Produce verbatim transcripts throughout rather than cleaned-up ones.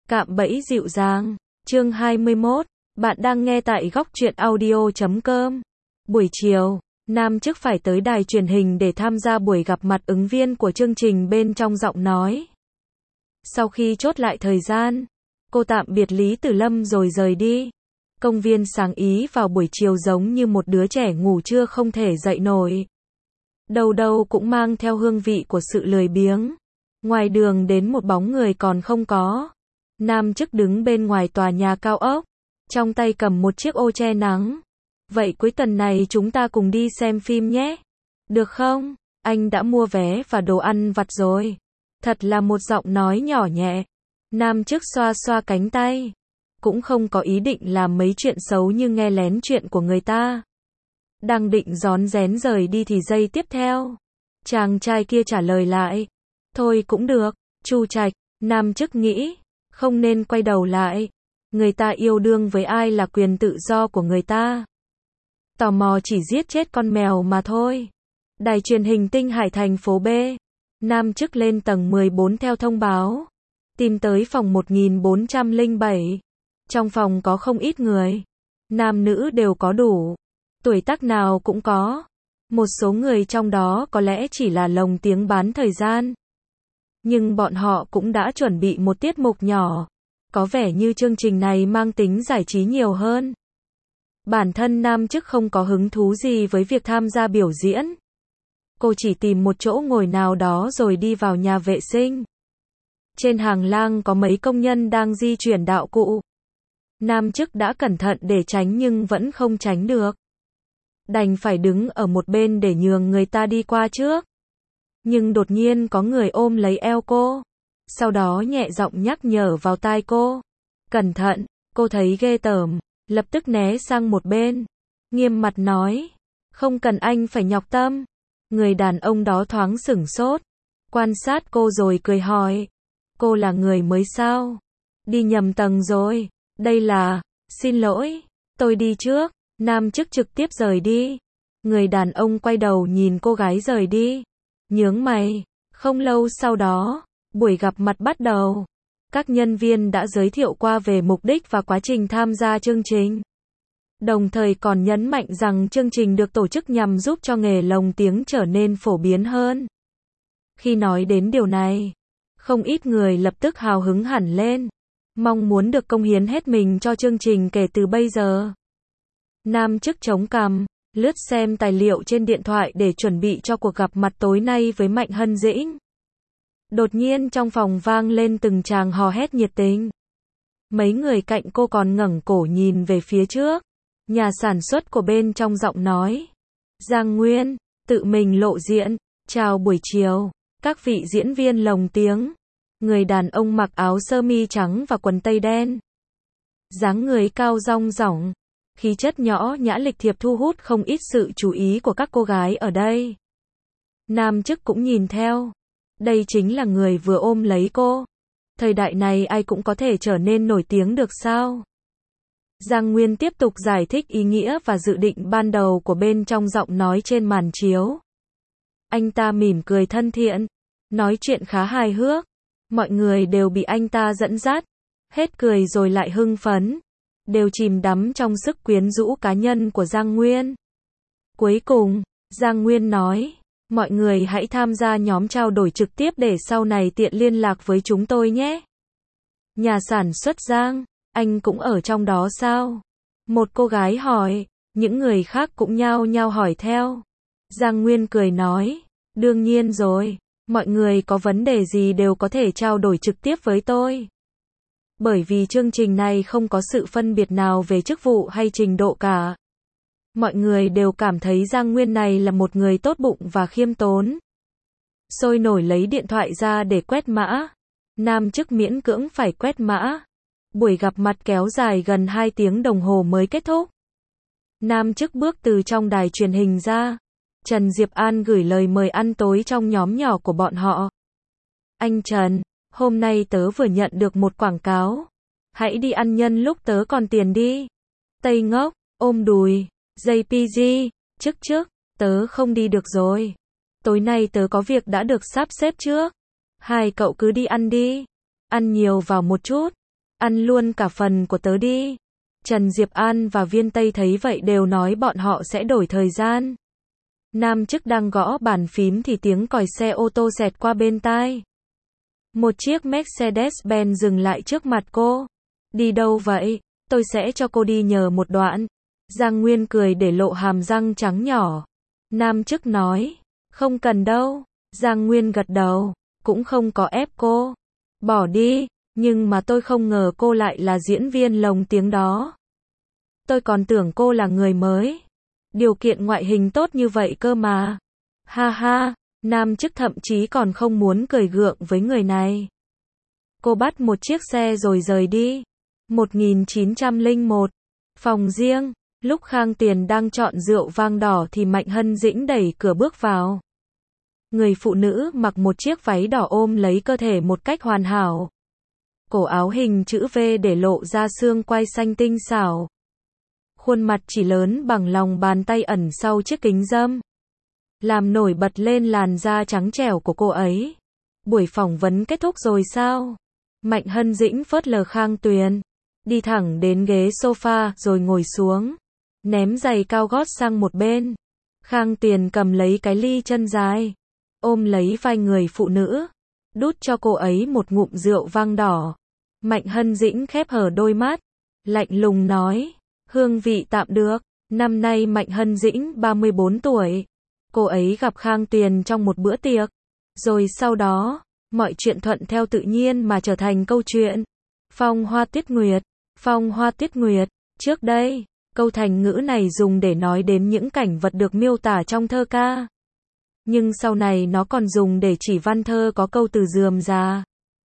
Cạm bẫy dịu dàng. Chương hai mươi mốt. Bạn đang nghe tại góc truyện audio chấm com. Buổi chiều, Nam Chức phải tới đài truyền hình để tham gia buổi gặp mặt ứng viên của chương trình bên trong giọng nói. Sau khi chốt lại thời gian, cô tạm biệt Lý Tử Lâm rồi rời đi. Công viên sáng ý vào buổi chiều giống như một đứa trẻ ngủ trưa không thể dậy nổi. Đâu đâu cũng mang theo hương vị của sự lười biếng. Ngoài đường đến một bóng người còn không có. Nam Chức đứng bên ngoài tòa nhà cao ốc, trong tay cầm một chiếc ô che nắng. Vậy cuối tuần này chúng ta cùng đi xem phim nhé. Được không? Anh đã mua vé và đồ ăn vặt rồi. Thật là một giọng nói nhỏ nhẹ. Nam Chức xoa xoa cánh tay. Cũng không có ý định làm mấy chuyện xấu như nghe lén chuyện của người ta. Đang định rón rén rời đi thì giây tiếp theo, chàng trai kia trả lời lại. Thôi cũng được, Chu Trạch. Nam Chức nghĩ, không nên quay đầu lại. Người ta yêu đương với ai là quyền tự do của người ta. Tò mò chỉ giết chết con mèo mà thôi. Đài truyền hình Tinh Hải thành phố B. Nam Chức lên tầng mười bốn theo thông báo. Tìm tới phòng một nghìn bốn trăm lẻ bảy. Trong phòng có không ít người. Nam nữ đều có đủ. Tuổi tác nào cũng có. Một số người trong đó có lẽ chỉ là lồng tiếng bán thời gian. Nhưng bọn họ cũng đã chuẩn bị một tiết mục nhỏ. Có vẻ như chương trình này mang tính giải trí nhiều hơn. Bản thân Nam Chức không có hứng thú gì với việc tham gia biểu diễn. Cô chỉ tìm một chỗ ngồi nào đó rồi đi vào nhà vệ sinh. Trên hàng lang có mấy công nhân đang di chuyển đạo cụ. Nam Chức đã cẩn thận để tránh nhưng vẫn không tránh được. Đành phải đứng ở một bên để nhường người ta đi qua trước. Nhưng đột nhiên có người ôm lấy eo cô. Sau đó nhẹ giọng nhắc nhở vào tai cô. Cẩn thận, cô thấy ghê tởm. Lập tức né sang một bên. Nghiêm mặt nói. Không cần anh phải nhọc tâm. Người đàn ông đó thoáng sửng sốt. Quan sát cô rồi cười hỏi. Cô là người mới sao? Đi nhầm tầng rồi. Đây là, xin lỗi, tôi đi trước. Nam Chức trực tiếp rời đi. Người đàn ông quay đầu nhìn cô gái rời đi. Nhướng mày. Không lâu sau đó, buổi gặp mặt bắt đầu. Các nhân viên đã giới thiệu qua về mục đích và quá trình tham gia chương trình. Đồng thời còn nhấn mạnh rằng chương trình được tổ chức nhằm giúp cho nghề lồng tiếng trở nên phổ biến hơn. Khi nói đến điều này, không ít người lập tức hào hứng hẳn lên. Mong muốn được cống hiến hết mình cho chương trình kể từ bây giờ. Nam Chức chống cằm, lướt xem tài liệu trên điện thoại để chuẩn bị cho cuộc gặp mặt tối nay với Mạnh Hân Dĩnh. Đột nhiên trong phòng vang lên từng tràng hò hét nhiệt tình. Mấy người cạnh cô còn ngẩng cổ nhìn về phía trước. Nhà sản xuất của bên trong giọng nói. Giang Nguyên, tự mình lộ diện. Chào buổi chiều, các vị diễn viên lồng tiếng. Người đàn ông mặc áo sơ mi trắng và quần tây đen. Dáng người cao rong rỏng. Khí chất nhỏ nhã lịch thiệp thu hút không ít sự chú ý của các cô gái ở đây. Nam Chức cũng nhìn theo. Đây chính là người vừa ôm lấy cô. Thời đại này ai cũng có thể trở nên nổi tiếng được sao? Giang Nguyên tiếp tục giải thích ý nghĩa và dự định ban đầu của bên trong giọng nói trên màn chiếu. Anh ta mỉm cười thân thiện, nói chuyện khá hài hước. Mọi người đều bị anh ta dẫn dắt, hết cười rồi lại hưng phấn, đều chìm đắm trong sức quyến rũ cá nhân của Giang Nguyên. Cuối cùng, Giang Nguyên nói, mọi người hãy tham gia nhóm trao đổi trực tiếp để sau này tiện liên lạc với chúng tôi nhé. Nhà sản xuất Giang, anh cũng ở trong đó sao? Một cô gái hỏi, những người khác cũng nhao nhao hỏi theo. Giang Nguyên cười nói, đương nhiên rồi. Mọi người có vấn đề gì đều có thể trao đổi trực tiếp với tôi. Bởi vì chương trình này không có sự phân biệt nào về chức vụ hay trình độ cả. Mọi người đều cảm thấy Giang Nguyên này là một người tốt bụng và khiêm tốn. Sôi nổi lấy điện thoại ra để quét mã. Nam Chức miễn cưỡng phải quét mã. Buổi gặp mặt kéo dài gần hai tiếng đồng hồ mới kết thúc. Nam Chức bước từ trong đài truyền hình ra. Trần Diệp An gửi lời mời ăn tối trong nhóm nhỏ của bọn họ. Anh Trần, hôm nay tớ vừa nhận được một quảng cáo. Hãy đi ăn nhân lúc tớ còn tiền đi. Tây Ngốc, ôm đùi, gi pê giê, chức chức, tớ không đi được rồi. Tối nay tớ có việc đã được sắp xếp trước. Hai cậu cứ đi ăn đi. Ăn nhiều vào một chút. Ăn luôn cả phần của tớ đi. Trần Diệp An và Viên Tây thấy vậy đều nói bọn họ sẽ đổi thời gian. Nam chức đang gõ bàn phím thì tiếng còi xe ô tô xẹt qua bên tai. Một chiếc Mercedes-Benz dừng lại trước mặt cô. Đi đâu vậy? Tôi sẽ cho cô đi nhờ một đoạn. Giang Nguyên cười để lộ hàm răng trắng nhỏ. Nam chức nói, không cần đâu. Giang Nguyên gật đầu, cũng không có ép cô. Bỏ đi, nhưng mà tôi không ngờ cô lại là diễn viên lồng tiếng đó. Tôi còn tưởng cô là người mới. Điều kiện ngoại hình tốt như vậy cơ mà. Ha ha, nam chức thậm chí còn không muốn cười gượng với người này. Cô bắt một chiếc xe rồi rời đi. một nghìn chín trăm lẻ một. Phòng riêng. Lúc Khang Tiền đang chọn rượu vang đỏ thì Mạnh Hân Dĩnh đẩy cửa bước vào. Người phụ nữ mặc một chiếc váy đỏ ôm lấy cơ thể một cách hoàn hảo. Cổ áo hình chữ V để lộ ra xương quai xanh tinh xảo. Khuôn mặt chỉ lớn bằng lòng bàn tay ẩn sau chiếc kính râm, làm nổi bật lên làn da trắng trẻo của cô ấy. Buổi phỏng vấn kết thúc rồi sao? Mạnh Hân Dĩnh phớt lờ Khang Tuyền, đi thẳng đến ghế sofa rồi ngồi xuống, ném giày cao gót sang một bên. Khang Tuyền cầm lấy cái ly chân dài, ôm lấy vai người phụ nữ, đút cho cô ấy một ngụm rượu vang đỏ. Mạnh Hân Dĩnh khép hờ đôi mắt, lạnh lùng nói, hương vị tạm được. Năm nay Mạnh Hân Dĩnh ba mươi bốn tuổi. Cô ấy gặp Khang Tuyền trong một bữa tiệc. Rồi sau đó, mọi chuyện thuận theo tự nhiên mà trở thành câu chuyện. Phong hoa tuyết nguyệt, phong hoa tuyết nguyệt. Trước đây, câu thành ngữ này dùng để nói đến những cảnh vật được miêu tả trong thơ ca. Nhưng sau này nó còn dùng để chỉ văn thơ có câu từ rườm rà,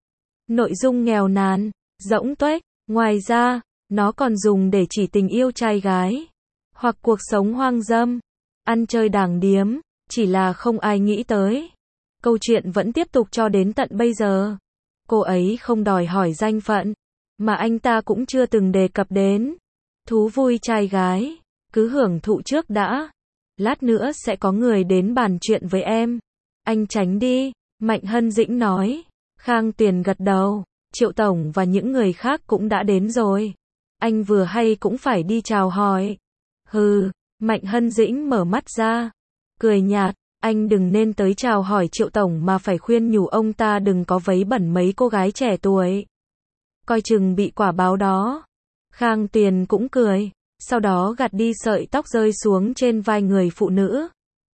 nội dung nghèo nàn, rỗng tuếch. Ngoài ra, nó còn dùng để chỉ tình yêu trai gái, hoặc cuộc sống hoang dâm, ăn chơi đàng điếm, chỉ là không ai nghĩ tới. Câu chuyện vẫn tiếp tục cho đến tận bây giờ. Cô ấy không đòi hỏi danh phận, mà anh ta cũng chưa từng đề cập đến. Thú vui trai gái, cứ hưởng thụ trước đã. Lát nữa sẽ có người đến bàn chuyện với em. Anh tránh đi, Mạnh Hân Dĩnh nói. Khang Tuyền gật đầu, Triệu Tổng và những người khác cũng đã đến rồi. Anh vừa hay cũng phải đi chào hỏi. Hừ, Mạnh Hân Dĩnh mở mắt ra, cười nhạt, anh đừng nên tới chào hỏi Triệu Tổng mà phải khuyên nhủ ông ta đừng có vấy bẩn mấy cô gái trẻ tuổi. Coi chừng bị quả báo đó. Khang Tuyền cũng cười, sau đó gạt đi sợi tóc rơi xuống trên vai người phụ nữ.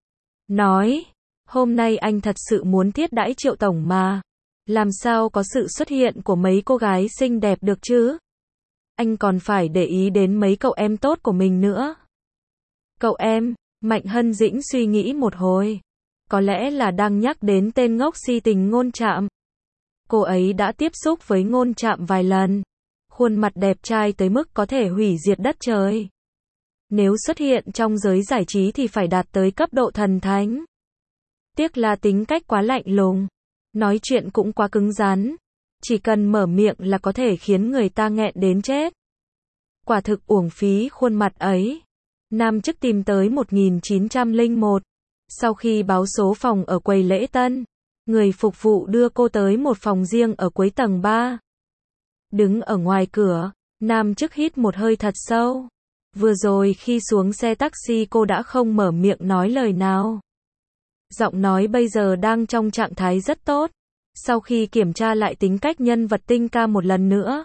Nói, hôm nay anh thật sự muốn thiết đãi Triệu Tổng mà. Làm sao có sự xuất hiện của mấy cô gái xinh đẹp được chứ? Anh còn phải để ý đến mấy cậu em tốt của mình nữa. Cậu em, Mạnh Hân Dĩnh suy nghĩ một hồi. Có lẽ là đang nhắc đến tên ngốc si tình Ngôn Trạm. Cô ấy đã tiếp xúc với Ngôn Trạm vài lần. Khuôn mặt đẹp trai tới mức có thể hủy diệt đất trời. Nếu xuất hiện trong giới giải trí thì phải đạt tới cấp độ thần thánh. Tiếc là tính cách quá lạnh lùng, nói chuyện cũng quá cứng rắn. Chỉ cần mở miệng là có thể khiến người ta nghẹn đến chết. Quả thực uổng phí khuôn mặt ấy. Nam chức tìm tới một nghìn chín trăm lẻ một. Sau khi báo số phòng ở quầy lễ tân, người phục vụ đưa cô tới một phòng riêng ở cuối tầng ba. Đứng ở ngoài cửa, nam chức hít một hơi thật sâu. Vừa rồi khi xuống xe taxi cô đã không mở miệng nói lời nào. Giọng nói bây giờ đang trong trạng thái rất tốt. Sau khi kiểm tra lại tính cách nhân vật Tinh Ca một lần nữa,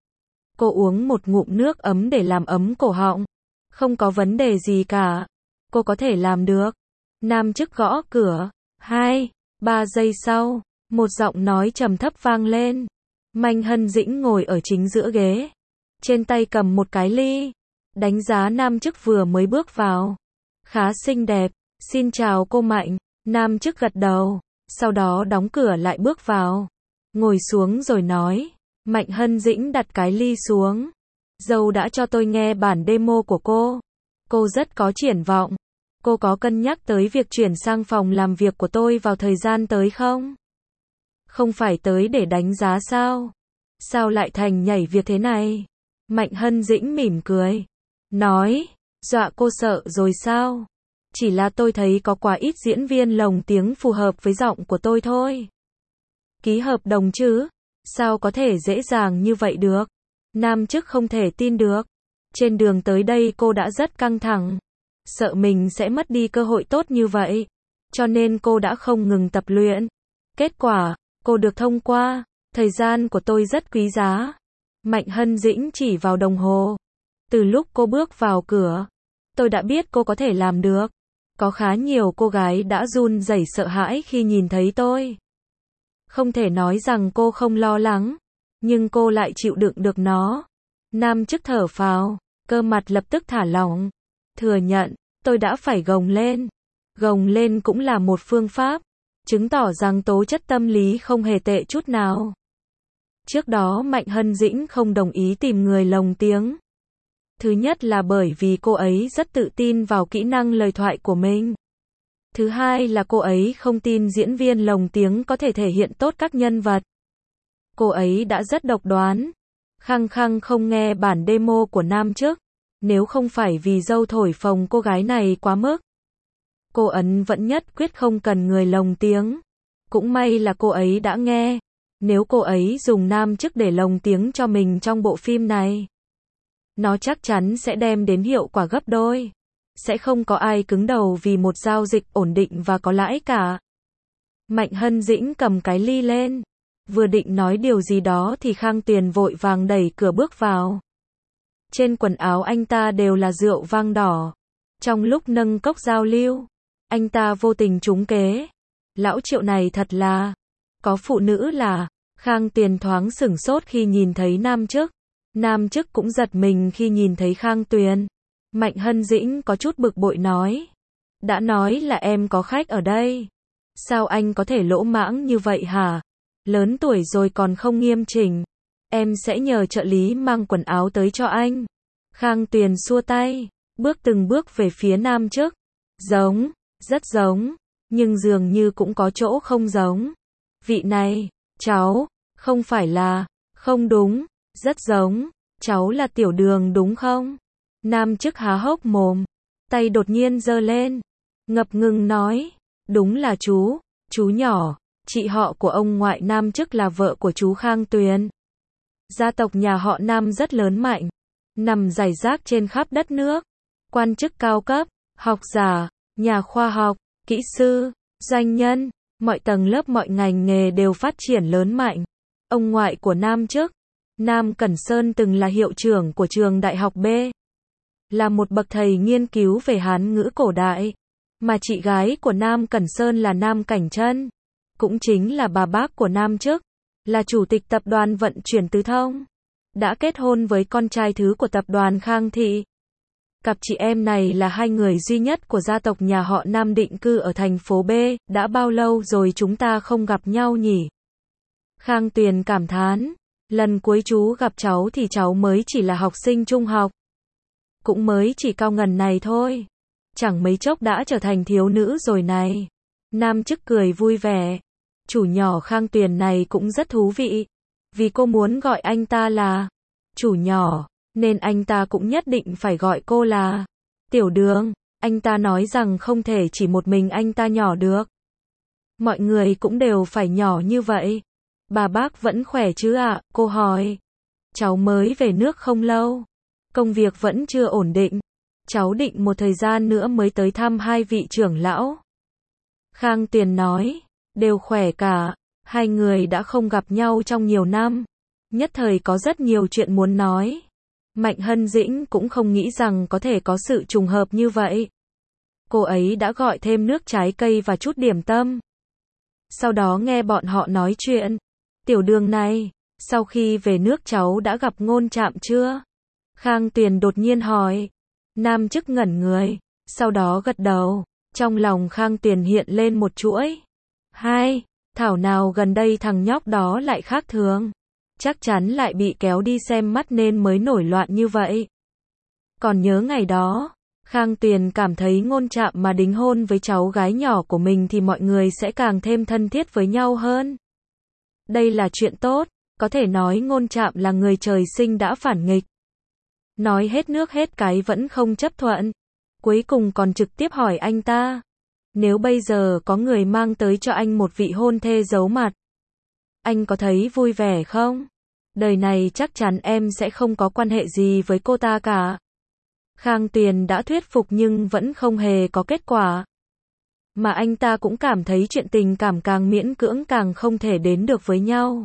cô uống một ngụm nước ấm để làm ấm cổ họng. Không có vấn đề gì cả. Cô có thể làm được. Nam chức gõ cửa. Hai, ba giây sau, một giọng nói trầm thấp vang lên. Mạnh Hân Dĩnh ngồi ở chính giữa ghế, trên tay cầm một cái ly, đánh giá nam chức vừa mới bước vào. Khá xinh đẹp. Xin chào cô Mạnh. Nam chức gật đầu, sau đó đóng cửa lại bước vào, ngồi xuống rồi nói. Mạnh Hân Dĩnh đặt cái ly xuống. Dâu đã cho tôi nghe bản demo của cô. Cô rất có triển vọng. Cô có cân nhắc tới việc chuyển sang phòng làm việc của tôi vào thời gian tới không? Không phải tới để đánh giá sao? Sao lại thành nhảy việc thế này? Mạnh Hân Dĩnh mỉm cười, nói, dọa cô sợ rồi sao? Chỉ là tôi thấy có quá ít diễn viên lồng tiếng phù hợp với giọng của tôi thôi. Ký hợp đồng chứ? Sao có thể dễ dàng như vậy được? Nam chức không thể tin được. Trên đường tới đây cô đã rất căng thẳng. Sợ mình sẽ mất đi cơ hội tốt như vậy. Cho nên cô đã không ngừng tập luyện. Kết quả, cô được thông qua. Thời gian của tôi rất quý giá. Mạnh Hân Dĩnh chỉ vào đồng hồ. Từ lúc cô bước vào cửa, tôi đã biết cô có thể làm được. Có khá nhiều cô gái đã run rẩy sợ hãi khi nhìn thấy tôi. Không thể nói rằng cô không lo lắng, nhưng cô lại chịu đựng được nó. Nam chức thở phào, cơ mặt lập tức thả lỏng. Thừa nhận, tôi đã phải gồng lên. Gồng lên cũng là một phương pháp, chứng tỏ rằng tố chất tâm lý không hề tệ chút nào. Trước đó Mạnh Hân Dĩnh không đồng ý tìm người lồng tiếng. Thứ nhất là bởi vì cô ấy rất tự tin vào kỹ năng lời thoại của mình. Thứ hai là cô ấy không tin diễn viên lồng tiếng có thể thể hiện tốt các nhân vật. Cô ấy đã rất độc đoán. Khăng khăng không nghe bản demo của Nam chức. Nếu không phải vì dâu thổi phồng cô gái này quá mức. Cô ấn vẫn nhất quyết không cần người lồng tiếng. Cũng may là cô ấy đã nghe. Nếu cô ấy dùng Nam chức để lồng tiếng cho mình trong bộ phim này, nó chắc chắn sẽ đem đến hiệu quả gấp đôi. Sẽ không có ai cứng đầu vì một giao dịch ổn định và có lãi cả. Mạnh Hân Dĩnh cầm cái ly lên. Vừa định nói điều gì đó thì Khang Tuyền vội vàng đẩy cửa bước vào. Trên quần áo anh ta đều là rượu vang đỏ. Trong lúc nâng cốc giao lưu, anh ta vô tình trúng kế. Lão Triệu này thật là... Có phụ nữ là... Khang Tuyền thoáng sửng sốt khi nhìn thấy Nam chức. Nam chức cũng giật mình khi nhìn thấy Khang Tuyền. Mạnh Hân Dĩnh có chút bực bội nói. Đã nói là em có khách ở đây. Sao anh có thể lỗ mãng như vậy hả? Lớn tuổi rồi còn không nghiêm chỉnh. Em sẽ nhờ trợ lý mang quần áo tới cho anh. Khang Tuyền xua tay, bước từng bước về phía Nam chức. Giống, rất giống, nhưng dường như cũng có chỗ không giống. Vị này, cháu, không phải là, không đúng, rất giống, cháu là Tiểu Đường đúng không? Nam chức há hốc mồm, tay đột nhiên giơ lên, ngập ngừng nói, đúng là chú, chú nhỏ, chị họ của ông ngoại Nam chức là vợ của chú Khang Tuyền. Gia tộc nhà họ Nam rất lớn mạnh, nằm rải rác trên khắp đất nước, quan chức cao cấp, học giả, nhà khoa học, kỹ sư, doanh nhân, mọi tầng lớp mọi ngành nghề đều phát triển lớn mạnh. Ông ngoại của Nam chức, Nam Cẩn Sơn từng là hiệu trưởng của trường Đại học B. Là một bậc thầy nghiên cứu về Hán ngữ cổ đại. Mà chị gái của Nam Cẩn Sơn là Nam Cảnh Trân. Cũng chính là bà bác của Nam chức. Là chủ tịch tập đoàn vận chuyển Tứ Thông. Đã kết hôn với con trai thứ của tập đoàn Khang Thị. Cặp chị em này là hai người duy nhất của gia tộc nhà họ Nam định cư ở thành phố B. Đã bao lâu rồi chúng ta không gặp nhau nhỉ? Khang Tuyền cảm thán. Lần cuối chú gặp cháu thì cháu mới chỉ là học sinh trung học. Cũng mới chỉ cao ngần này thôi. Chẳng mấy chốc đã trở thành thiếu nữ rồi này. Nam chức cười vui vẻ. Chủ nhỏ Khang Tuyền này cũng rất thú vị. Vì cô muốn gọi anh ta là chủ nhỏ, nên anh ta cũng nhất định phải gọi cô là Tiểu Đường. Anh ta nói rằng không thể chỉ một mình anh ta nhỏ được. Mọi người cũng đều phải nhỏ như vậy. Bà bác vẫn khỏe chứ ạ? Cô hỏi. Cháu mới về nước không lâu. Công việc vẫn chưa ổn định. Cháu định một thời gian nữa mới tới thăm hai vị trưởng lão. Khang Tuyền nói. Đều khỏe cả. Hai người đã không gặp nhau trong nhiều năm. Nhất thời có rất nhiều chuyện muốn nói. Mạnh Hân Dĩnh cũng không nghĩ rằng có thể có sự trùng hợp như vậy. Cô ấy đã gọi thêm nước trái cây và chút điểm tâm. Sau đó nghe bọn họ nói chuyện. Tiểu Đường này, sau khi về nước cháu đã gặp Ngôn Trạm chưa? Khang Tuyền đột nhiên hỏi. Nam chức ngẩn người, sau đó gật đầu. Trong lòng Khang Tuyền hiện lên một chuỗi. Hai, thảo nào gần đây thằng nhóc đó lại khác thường. Chắc chắn lại bị kéo đi xem mắt nên mới nổi loạn như vậy. Còn nhớ ngày đó, Khang Tuyền cảm thấy Ngôn Trạm mà đính hôn với cháu gái nhỏ của mình thì mọi người sẽ càng thêm thân thiết với nhau hơn. Đây là chuyện tốt, có thể nói Ngôn Trạm là người trời sinh đã phản nghịch. Nói hết nước hết cái vẫn không chấp thuận. Cuối cùng còn trực tiếp hỏi anh ta. Nếu bây giờ có người mang tới cho anh một vị hôn thê giấu mặt, anh có thấy vui vẻ không? Đời này chắc chắn em sẽ không có quan hệ gì với cô ta cả. Khang Tuyền đã thuyết phục nhưng vẫn không hề có kết quả. Mà anh ta cũng cảm thấy chuyện tình cảm càng miễn cưỡng càng không thể đến được với nhau.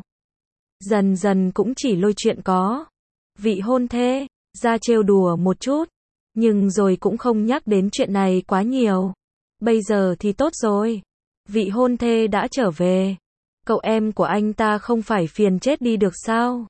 Dần dần cũng chỉ lôi chuyện có vị hôn thê ra trêu đùa một chút, nhưng rồi cũng không nhắc đến chuyện này quá nhiều. Bây giờ thì tốt rồi, vị hôn thê đã trở về, cậu em của anh ta không phải phiền chết đi được sao?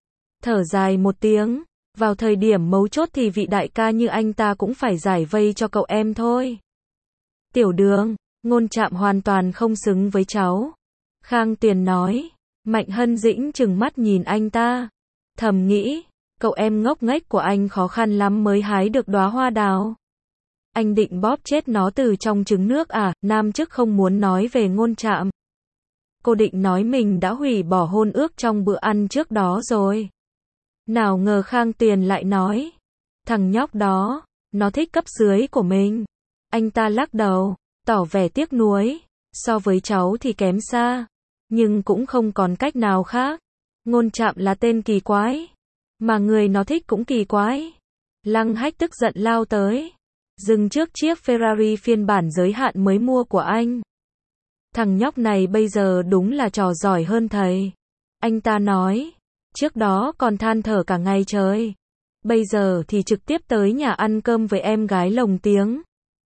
Thở dài một tiếng, vào thời điểm mấu chốt thì vị đại ca như anh ta cũng phải giải vây cho cậu em thôi. Tiểu Đường, Ngôn Trạm hoàn toàn không xứng với cháu. Khang Tuyền nói. Mạnh Hân Dĩnh trừng mắt nhìn anh ta, thầm nghĩ, cậu em ngốc nghếch của anh khó khăn lắm mới hái được đóa hoa đào. Anh định bóp chết nó từ trong trứng nước à? Nam chức không muốn nói về Ngôn Trạm. Cô định nói mình đã hủy bỏ hôn ước trong bữa ăn trước đó rồi. Nào ngờ Khang Tuyền lại nói, thằng nhóc đó, nó thích cấp dưới của mình. Anh ta lắc đầu, tỏ vẻ tiếc nuối, so với cháu thì kém xa. Nhưng cũng không còn cách nào khác. Ngôn Trạm là tên kỳ quái, mà người nó thích cũng kỳ quái. Lăng Hách tức giận lao tới, dừng trước chiếc Ferrari phiên bản giới hạn mới mua của anh. Thằng nhóc này bây giờ đúng là trò giỏi hơn thầy. Anh ta nói, trước đó còn than thở cả ngày trời. Bây giờ thì trực tiếp tới nhà ăn cơm với em gái lồng tiếng.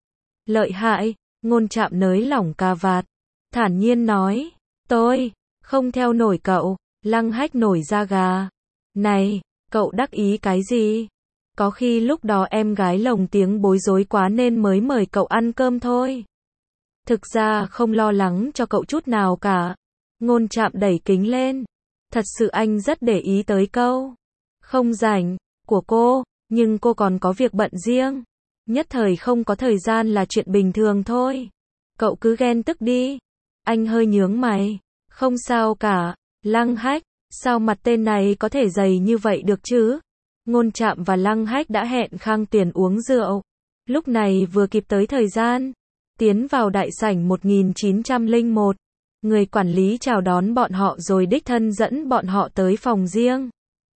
Lợi hại, Ngôn Trạm nới lỏng cà vạt, thản nhiên nói. Tôi không theo nổi cậu. Lăng Hách nổi da gà. Này, cậu đắc ý cái gì? Có khi lúc đó em gái lồng tiếng bối rối quá nên mới mời cậu ăn cơm thôi. Thực ra không lo lắng cho cậu chút nào cả. Ngôn Trạm đẩy kính lên. Thật sự anh rất để ý tới câu không rảnh của cô, nhưng cô còn có việc bận riêng. Nhất thời không có thời gian là chuyện bình thường thôi. Cậu cứ ghen tức đi. Anh hơi nhướng mày. Không sao cả. Lăng Hách, sao mặt tên này có thể dày như vậy được chứ? Ngôn Trạm và Lăng Hách đã hẹn Khang Tuyền uống rượu. Lúc này vừa kịp tới thời gian. Tiến vào đại sảnh một nghìn chín trăm lẻ một. Người quản lý chào đón bọn họ rồi đích thân dẫn bọn họ tới phòng riêng.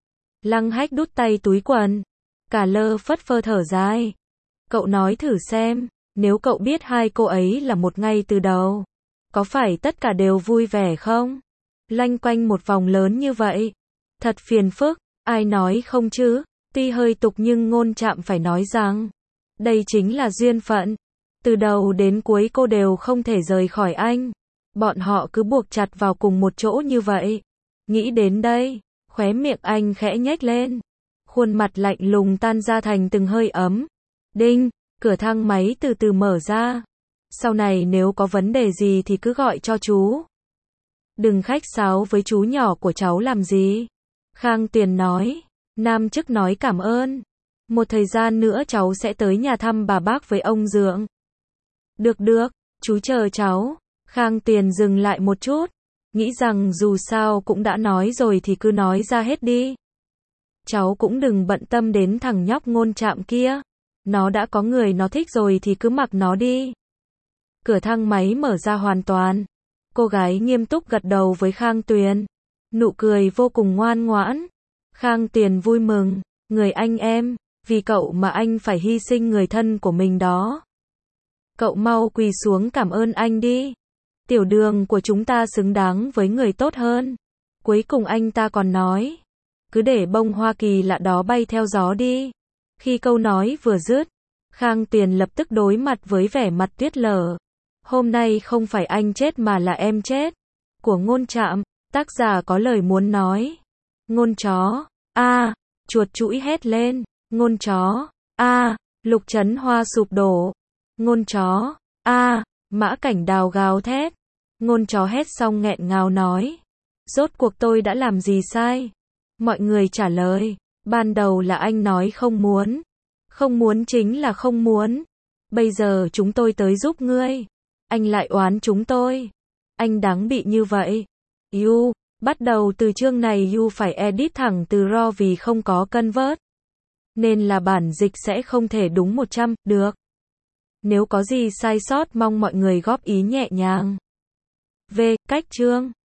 Lăng Hách đút tay túi quần. Cả lơ phất phơ thở dài. Cậu nói thử xem, nếu cậu biết hai cô ấy là một ngay từ đầu, có phải tất cả đều vui vẻ không? Loanh quanh một vòng lớn như vậy. Thật phiền phức, ai nói không chứ? Tuy hơi tục nhưng Ngôn Trạm phải nói rằng, đây chính là duyên phận. Từ đầu đến cuối cô đều không thể rời khỏi anh. Bọn họ cứ buộc chặt vào cùng một chỗ như vậy. Nghĩ đến đây, khóe miệng anh khẽ nhếch lên. Khuôn mặt lạnh lùng tan ra thành từng hơi ấm. Đinh, cửa thang máy từ từ mở ra. Sau này nếu có vấn đề gì thì cứ gọi cho chú. Đừng khách sáo với chú nhỏ của cháu làm gì. Khang Tuyền nói. Nam chức nói cảm ơn. Một thời gian nữa cháu sẽ tới nhà thăm bà bác với ông Dượng. Được được, chú chờ cháu. Khang Tuyền dừng lại một chút. Nghĩ rằng dù sao cũng đã nói rồi thì cứ nói ra hết đi. Cháu cũng đừng bận tâm đến thằng nhóc Ngôn Trạm kia. Nó đã có người nó thích rồi thì cứ mặc nó đi. Cửa thang máy mở ra hoàn toàn. Cô gái nghiêm túc gật đầu với Khang Tuyền. Nụ cười vô cùng ngoan ngoãn. Khang Tuyền vui mừng. Người anh em, vì cậu mà anh phải hy sinh người thân của mình đó. Cậu mau quỳ xuống cảm ơn anh đi. Tiểu Đường của chúng ta xứng đáng với người tốt hơn. Cuối cùng anh ta còn nói. Cứ để bông hoa kỳ lạ đó bay theo gió đi. Khi câu nói vừa dứt, Khang Tuyền lập tức đối mặt với vẻ mặt tuyết lở. Hôm nay không phải anh chết mà là em chết. Của Ngôn Trạm, tác giả có lời muốn nói. Ngôn chó, a, à, chuột chũi hét lên. Ngôn chó, a, à, Lục Trấn Hoa sụp đổ. Ngôn chó, a, à, Mã Cảnh Đào gào thét. Ngôn chó hét xong nghẹn ngào nói. Rốt cuộc tôi đã làm gì sai? Mọi người trả lời. Ban đầu là anh nói không muốn. Không muốn chính là không muốn. Bây giờ chúng tôi tới giúp ngươi. Anh lại oán chúng tôi. Anh đáng bị như vậy. You, bắt đầu từ chương này You phải edit thẳng từ raw vì không có convert. Nên là bản dịch sẽ không thể đúng một trăm, được. Nếu có gì sai sót mong mọi người góp ý nhẹ nhàng. V. Cách chương